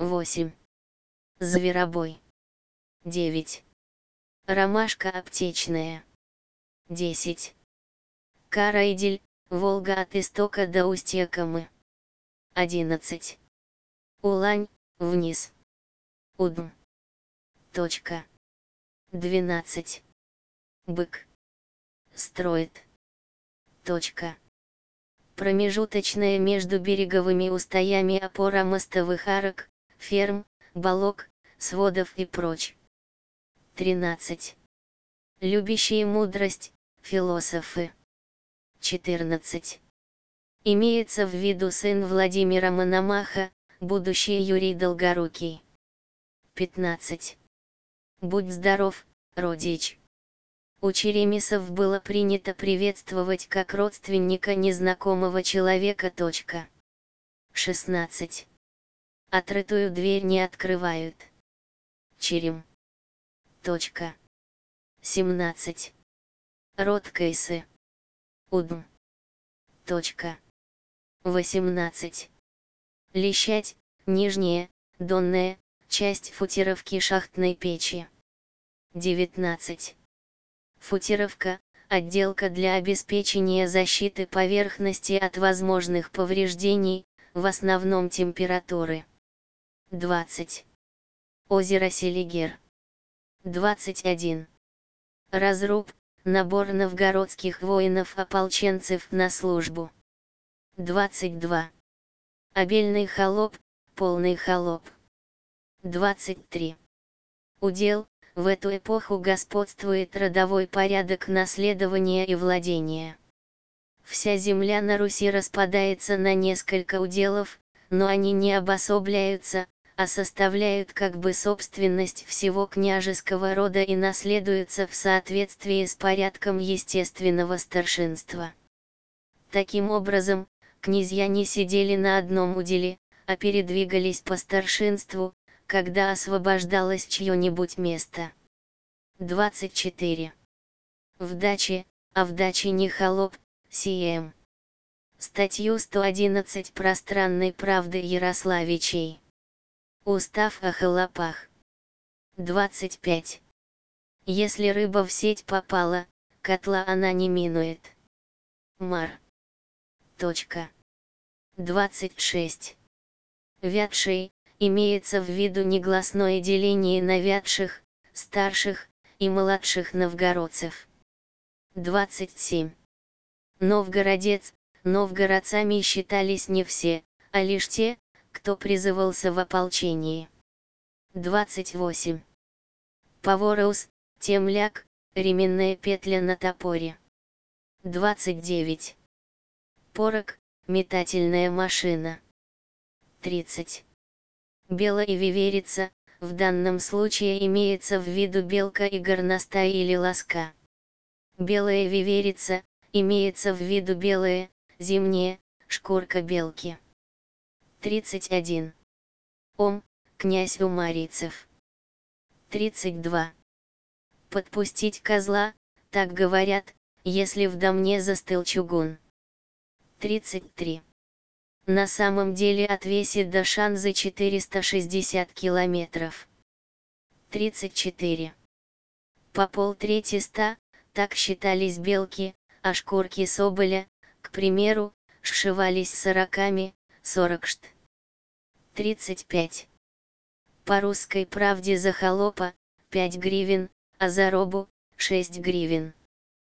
8. Зверобой. 9. Ромашка аптечная. 10. Карайдель, Волга от истока до устья Камы. 11. Улань, вниз. Удм. Точка. 12. Бык. Строит. Точка. Промежуточная между береговыми устаями опора мостовых арок, ферм, балок, сводов и прочь. 13. Любящие мудрость, философы. 14. Имеется в виду сын Владимира Мономаха, будущий Юрий Долгорукий. 15. Будь здоров, родич. У черемисов было принято приветствовать как родственника незнакомого человека. 16. Отрытую дверь не открывают. Черем. 17. Роткайсы. Удм. 18. Лещать, нижняя, донная, часть футировки шахтной печи. 19. Футировка, отделка для обеспечения защиты поверхности от возможных повреждений, в основном температуры. 20. Озеро Селигер. 21. Разруб, набор новгородских воинов-ополченцев на службу. 22. Обельный холоп, полный холоп. 23. Удел, в эту эпоху господствует родовой порядок наследования и владения. Вся земля на Руси распадается на несколько уделов, но они не обособляются, а составляют как бы собственность всего княжеского рода и наследуются в соответствии с порядком естественного старшинства. Таким образом, князья не сидели на одном уделе, а передвигались по старшинству, когда освобождалось чье-нибудь место. 24. В даче, а в даче не холоп, сием. Статью 111 пространной правды Ярославичей. Устав о холопах. 25. Если рыба в сеть попала, котла она не минует. Мар. 26. Вятший, имеется в виду негласное деление на вятших, старших и младших новгородцев. 27. Новгородец, новгородцами считались не все, а лишь те, кто призывался в ополчении. 28. Поворос, темляк, ременная петля на топоре. 29. Порок, метательная машина. 30. Бела и виверица, в данном случае имеется в виду белка и горностай или лоска. Белая виверица, имеется в виду белая, зимняя, шкурка белки. 31. Князь умарийцев. 32. Подпустить козла, так говорят, если в домне застыл чугун. 33. На самом деле от Веси до Шанзы 460 километров. 34. По полтрети 100, так считались белки, а шкурки соболя, к примеру, сшивались сороками, 40 шт. 35. По русской правде за холопа, 5 гривен, а за робу, 6 гривен.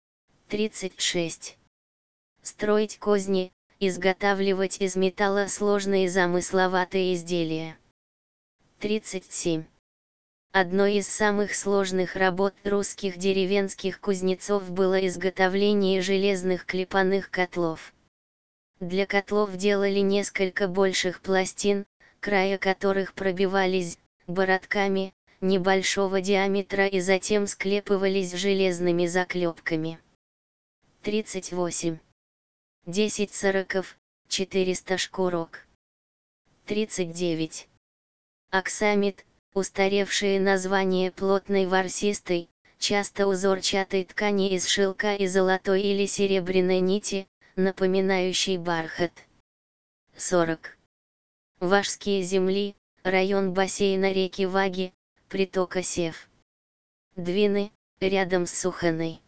36. Строить козни, изготавливать из металла сложные замысловатые изделия. 37. Одной из самых сложных работ русских деревенских кузнецов было изготовление железных клепанных котлов. Для котлов делали несколько больших пластин, края которых пробивались бородками небольшого диаметра и затем склепывались железными заклепками. 38. 10 сороков, 400 шкурок. 39. Аксамит, устаревшее название плотной ворсистой, часто узорчатой ткани из шелка и золотой или серебряной нити, напоминающей бархат. 40. Вашские земли, район бассейна реки Ваги, притока Сев. Двины, рядом с Суханой.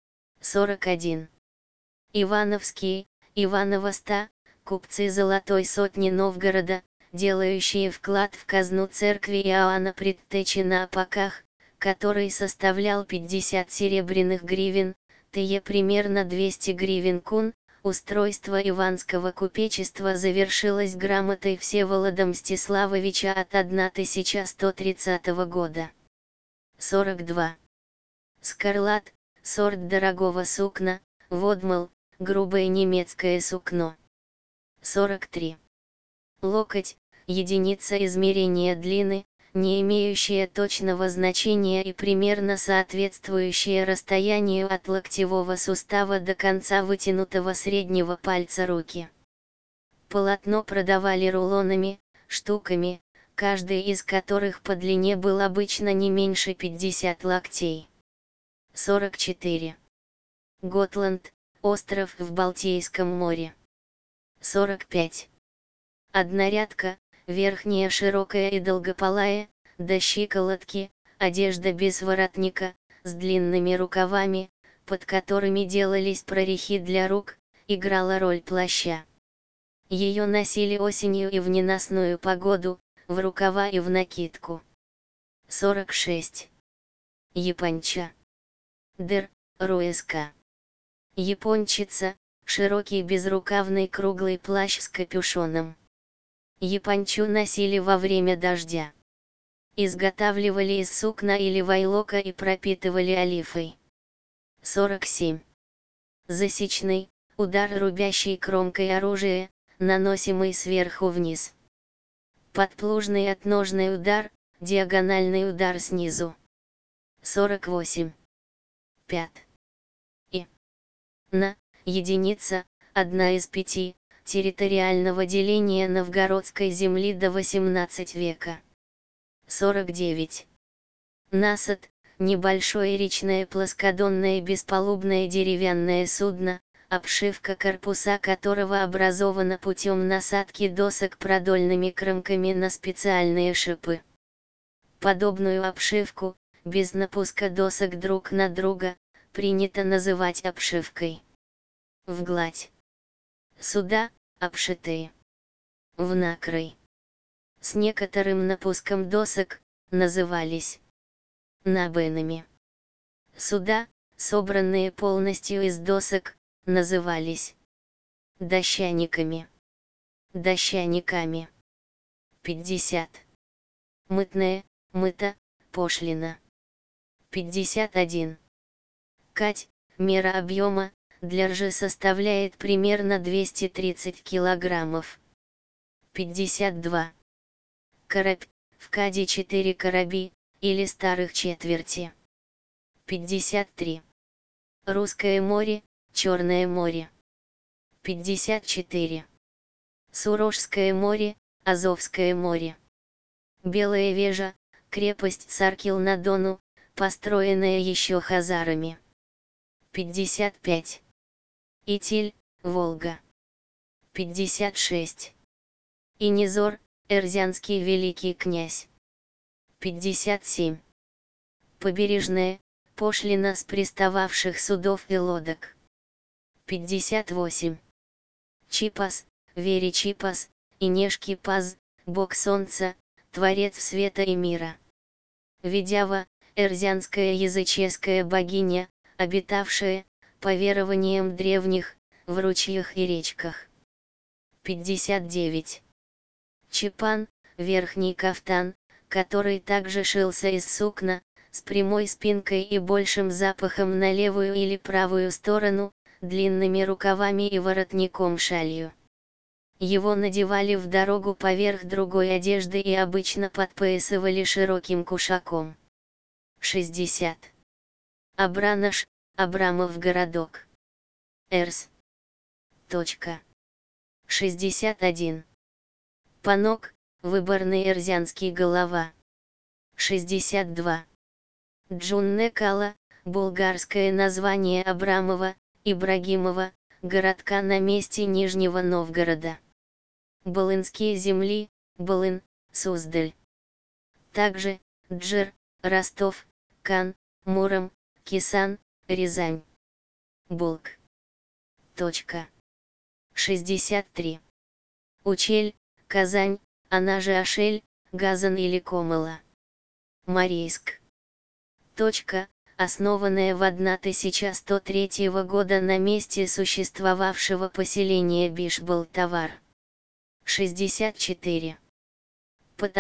41. Ивановские, Иваново-100, купцы Золотой Сотни Новгорода, делающие вклад в казну церкви Иоанна Предтечи на Опаках, который составлял 50 серебряных гривен, т.е. примерно 200 гривен кун. Устройство Иванского купечества завершилось грамотой Всеволода Мстиславовича от 1130 года. 42. Скарлат, сорт дорогого сукна, водмал, грубое немецкое сукно. 43. Локоть, единица измерения длины, не имеющая точного значения и примерно соответствующая расстоянию от локтевого сустава до конца вытянутого среднего пальца руки. Полотно продавали рулонами, штуками, каждый из которых по длине был обычно не меньше 50 локтей. 44. Готланд, остров в Балтийском море. 45. Однорядка, верхняя широкая и долгополая, до щиколотки, одежда без воротника, с длинными рукавами, под которыми делались прорехи для рук, играла роль плаща. Ее носили осенью и в ненастную погоду, в рукава и в накидку. 46. Японча. Дер, руэска. Япончица, широкий безрукавный круглый плащ с капюшоном. Япончу носили во время дождя. Изготавливали из сукна или вайлока и пропитывали олифой. 47. Засечный, удар рубящий кромкой оружия, наносимый сверху вниз. Подплужный отножный удар, диагональный удар снизу. 48. Пят. И. На, единица, одна из 5, территориального деления новгородской земли до 18 века. 49. Насад, небольшое речное плоскодонное беспалубное деревянное судно, обшивка корпуса которого образована путем насадки досок продольными кромками на специальные шипы. Подобную обшивку, без напуска досок друг на друга, принято называть обшивкой. Вгладь. Суда, обшитые. Внакрой. С некоторым напуском досок, назывались набойными. Суда, собранные полностью из досок, назывались дощаниками. Дощаниками. 50. Мытная, мыта, пошлина. 51. Кать, мера объема, для ржи составляет примерно 230 килограммов. 52. Коробь, в каде 4 короби, или старых четверти. 53. Русское море, Черное море. 54. Сурожское море, Азовское море. Белая Вежа, крепость Саркил-на-Дону, построенная еще хазарами. 55. Итиль, Волга. 56. Инизор, Эрзянский великий князь. 57. Побережная, пошлина с пристававших судов и лодок. 58. Чипас, Вери Чипас, Инешки Паз, бог солнца, творец света и мира. Видява, эрзянская языческая богиня, обитавшая, по верованиям древних, в ручьях и речках. 59. Чепан, верхний кафтан, который также шился из сукна, с прямой спинкой и большим запахом на левую или правую сторону, длинными рукавами и воротником-шалью. Его надевали в дорогу поверх другой одежды и обычно подпоясывали широким кушаком. 60. Абранаш, Абрамов городок. Эрс. 61. Панок, выборный эрзянский голова. 62. Джунне-Кала, булгарское название Абрамова, Ибрагимова, городка на месте Нижнего Новгорода. Болынские земли, Болын, Суздаль. Также Джер, Ростов, Кан, Муром, Кисан, Рязань. Булк. 63. Учель, Казань, она же Ашель, Газан или Комыла. Марийск. Основанная в 1103 года на месте существовавшего поселения Бишбалтавар. 64. Под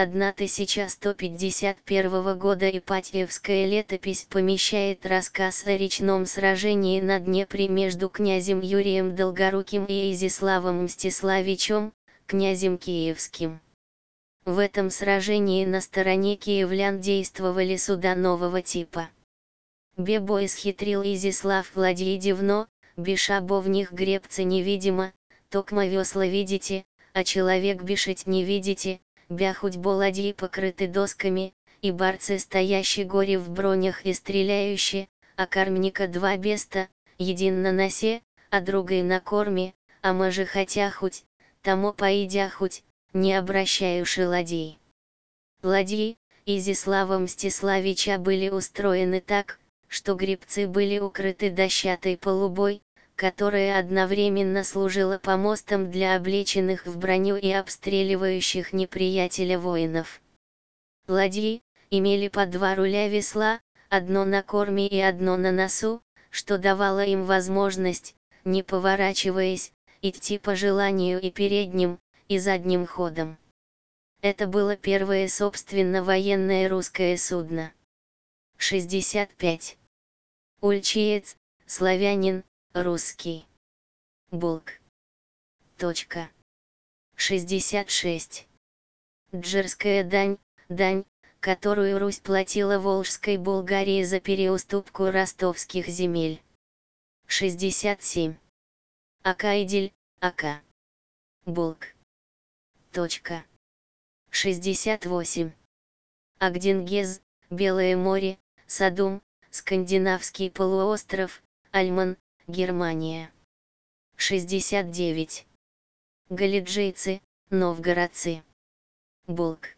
1151 года Ипатьевская летопись помещает рассказ о речном сражении на Днепре между князем Юрием Долгоруким и Изяславом Мстиславичем, князем Киевским. В этом сражении на стороне киевлян действовали суда нового типа. Бебо исхитрил Изяслав ладьи дивно, бишабо в них гребца невидимо, токмо весла видите, а человек бишить не видите, бяхуть бо ладьи покрыты досками, и барцы стоящие горе в бронях и стреляющие, а кормника два беста, един на носе, а другой на корме, а може хотя хоть, тому поидя хоть, не обращающие ладьи. Ладьи, Изяслава Мстиславича были устроены так, что гребцы были укрыты дощатой полубой, которая одновременно служила помостом для облеченных в броню и обстреливающих неприятеля воинов. Ладьи имели по два руля весла, одно на корме и одно на носу, что давало им возможность, не поворачиваясь, идти по желанию и передним, и задним ходом. Это было первое собственно военное русское судно. 65. Ульчиец, славянин, русский. Булк. 66. Джерская дань, дань, которую Русь платила Волжской Булгарии за переуступку ростовских земель. 67. Акаидель, Ака. Булк. 68. Агдингез, Белое море, Содом, Скандинавский полуостров, Альман, Германия. 69. Галиджийцы, новгородцы. Булк.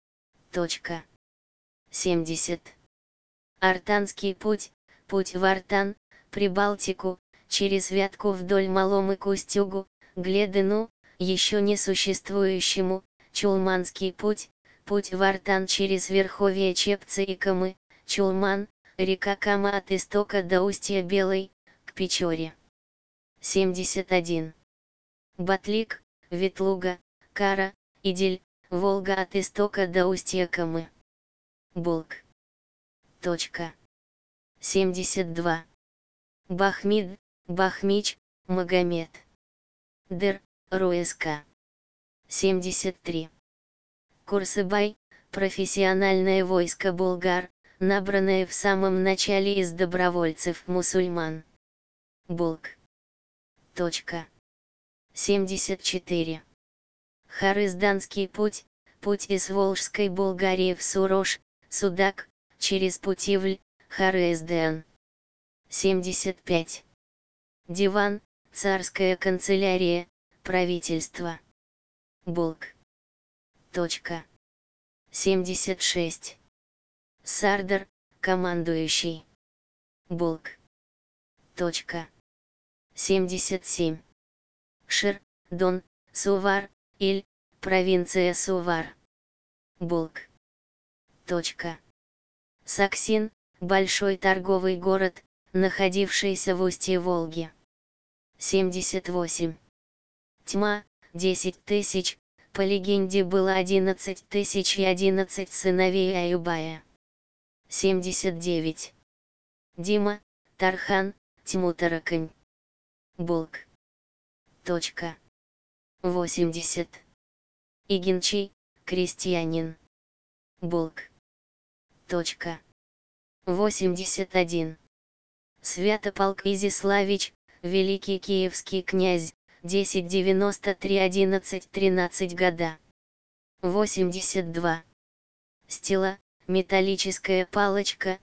70. Артанский путь, путь в Артан, Прибалтику, через Вятку вдоль Маломы к Устюгу, Гледыну, еще не существующему, Чулманский путь, путь в Артан через верховья Чепцы и Камы, Чулман, река Кама от истока до устья Белой, к Печоре. 71. Батлик, Ветлуга, Кара, Идель, Волга от истока до устья Камы. Булк. 72. Бахмид, Бахмич, Магомед. Дыр, Руэска. 73. Курсыбай, профессиональное войско булгар, набранное в самом начале из добровольцев-мусульман. Булк. 74. Харызданский путь, путь из Волжской Булгарии в Сурож, Судак, через Путивль, Харыздан. 75. Диван, царская канцелярия, правительство. Булк. 76. Сардар, командующий. Булк. 77. Шир, Дон, Сувар, Иль, провинция Сувар. Булк. Саксин, большой торговый город, находившийся в устье Волги. 78. Тьма, 10 тысяч, по легенде было 11 тысяч и 11 сыновей Аюбая. 79. Дима, Тархан, Тьмутаракань. Булк. 80. Игинчий, крестьянин. Булк. 81. Святополк Изяславич, великий киевский князь, 1093-1113 года. 82. Стела, металлическая палочка,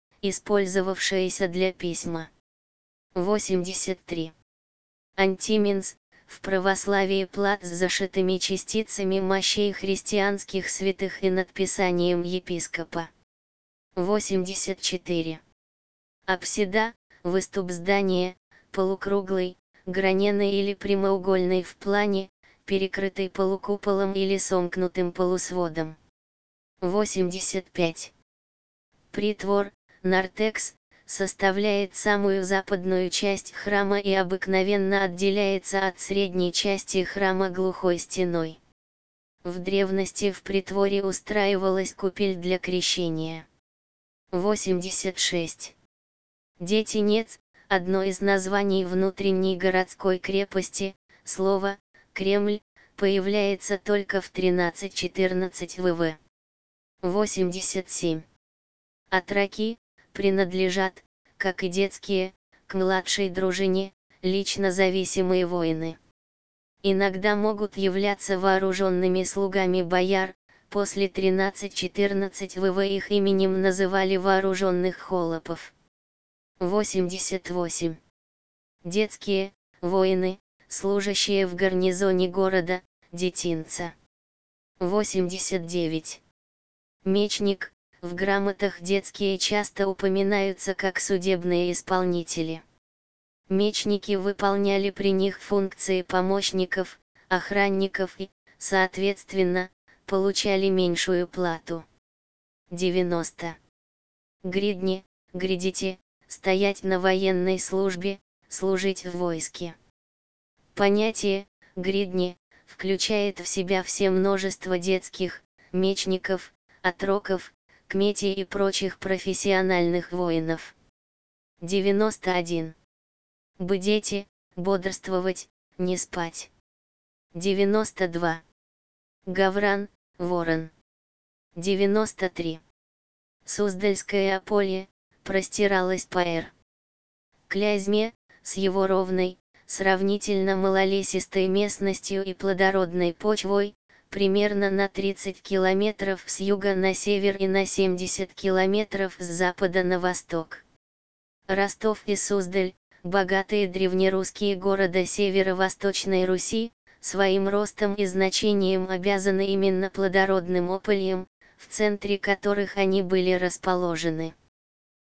использовавшаяся для письма. 83. Антименс, в православии плат с зашитыми частицами мощей христианских святых и надписанием епископа. 84. Апсида, выступ здания, полукруглый, граненый или прямоугольный в плане, перекрытый полукуполом или сомкнутым полусводом. 85. Притвор, нартекс, составляет самую западную часть храма и обыкновенно отделяется от средней части храма глухой стеной. В древности в притворе устраивалась купель для крещения. 86. Детинец, одно из названий внутренней городской крепости, слово «Кремль» появляется только в 13-14 в.В. 87. Отроки принадлежат, как и детские, к младшей дружине, лично зависимые воины. Иногда могут являться вооруженными слугами бояр, после 13-14 в.В. их именем называли вооруженных холопов. 88. Детские, воины, служащие в гарнизоне города, детинца. 89. Мечник, в грамотах детские часто упоминаются как судебные исполнители. Мечники выполняли при них функции помощников, охранников и, соответственно, получали меньшую плату. 90. Гридни, гридите, стоять на военной службе, служить в войске. Понятие «гридни» включает в себя все множество детских, мечников, отроков, кметей и прочих профессиональных воинов. 91. Бдеть, бодрствовать, не спать. 92. Гавран, ворон. 93. Суздальское Аполье простиралось по Р. Клязьме, с его ровной, сравнительно малолесистой местностью и плодородной почвой, примерно на 30 километров с юга на север и на 70 километров с запада на восток. Ростов и Суздаль, богатые древнерусские города северо-восточной Руси, своим ростом и значением обязаны именно плодородным опольям, в центре которых они были расположены.